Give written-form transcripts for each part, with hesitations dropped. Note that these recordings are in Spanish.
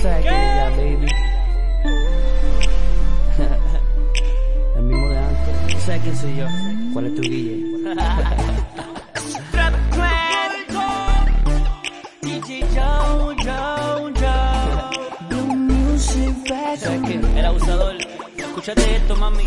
sabes quién es ya, baby. El mismo de antes. ¿Tú sabes quién soy yo? ¿Cuál es tu guille? ¿Sabes qué? El abusador. Escúchate esto, mami.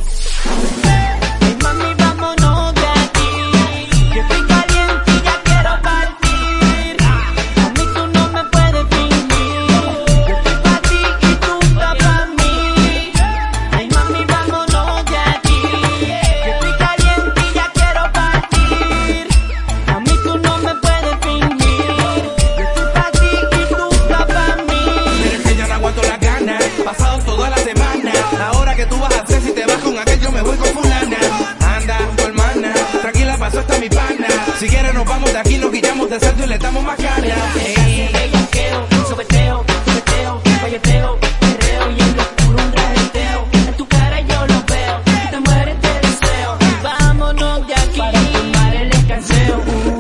Hey, mami, vámonos de aquí. Yo estoy caliente y ya quiero partir. A mí tú no me puedes fingir. Yo estoy pa' ti y tú estás pa' mí. Hey, mami, vámonos de aquí. Yo estoy caliente y ya quiero partir. A mí tú no me puedes fingir. Yo estoy pa' ti y tú estás pa' mí. Mira que ya no aguanto las ganas. Pasado toda la semana. Ahora que tú vas a hacer, si te vas con aquel, yo me voy con fulana. Anda, tu hermana, tranquila, pasó hasta mi pana. Si quieres nos vamos de aquí, nos guillamos de salto y le damos más ganas. Bellaqueo, sobeteo, valleteo, perreo y en lo oscuro un rajeteo. En tu cara yo lo veo, te mueres de deseo. Vámonos de aquí para tomar el descanseo.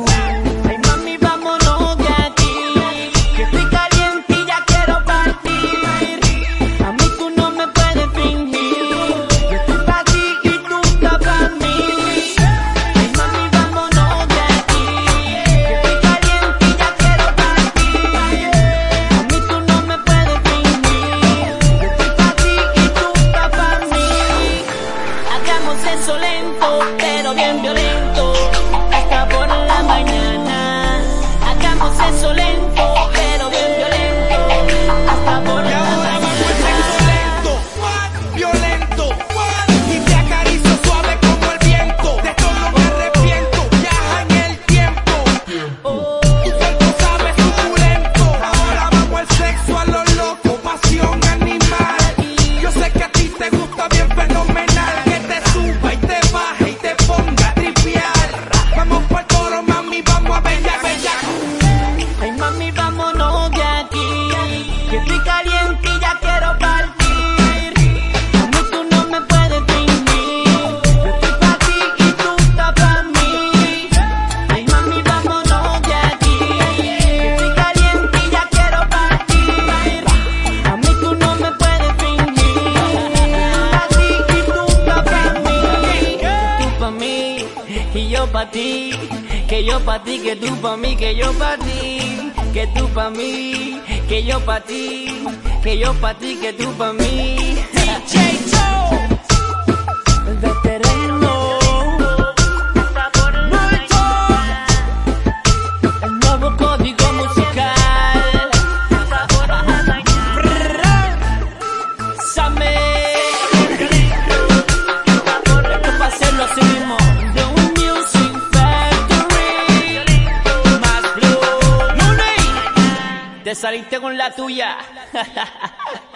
Ay mami, vámonos de aquí. Que estoy caliente y ya quiero partir. A mí tú no me puedes fingir. Yo estoy pa' ti y tú estás pa' mí. Ay mami, vámonos de aquí. Que estoy caliente y ya quiero partir. A mí tú no me puedes fingir. Yo estoy pa' ti y tú estás pa' mí. Hagamos eso lento, pero bien violento, hasta por la mañana. Hagamos eso lento, pero bien violento, hasta por Y la ahora mañana. vamos al sexo lento, violento, y te acaricio suave como el viento. De esto no me arrepiento, viaja en el tiempo. Tu cuerpo sabe suculento. Ahora vamos al sexo a lo loco, pasión animal. Yo sé que a ti te gusta bien fenomenal, que te suba y te baje y te ponga a tripear. Vamos pa'l toro, mami, vamos a bella, bella. Ay mami, vámonos de aquí, que estoy caliente y ya quiero partir. A mí tú no me puedes fingir. Yo estoy pa' ti y tú estás pa' mí. Ay mami, vámonos de aquí, que estoy caliente y ya quiero partir. A mí tú no me puedes fingir. A ti y tú estás pa' mí. Tú pa' mí y yo pa' ti. Que yo pa' ti, que tú pa' mí, que yo pa' ti. Que tú pa' mí, que yo pa' ti. Que yo pa' ti, que tú pa' mí. DJ Joe, el veterano. El nuevo código musical. Same. Esto pa' hacerlo así mismo. The Music Factory. Más Blue. Te saliste con la tuya.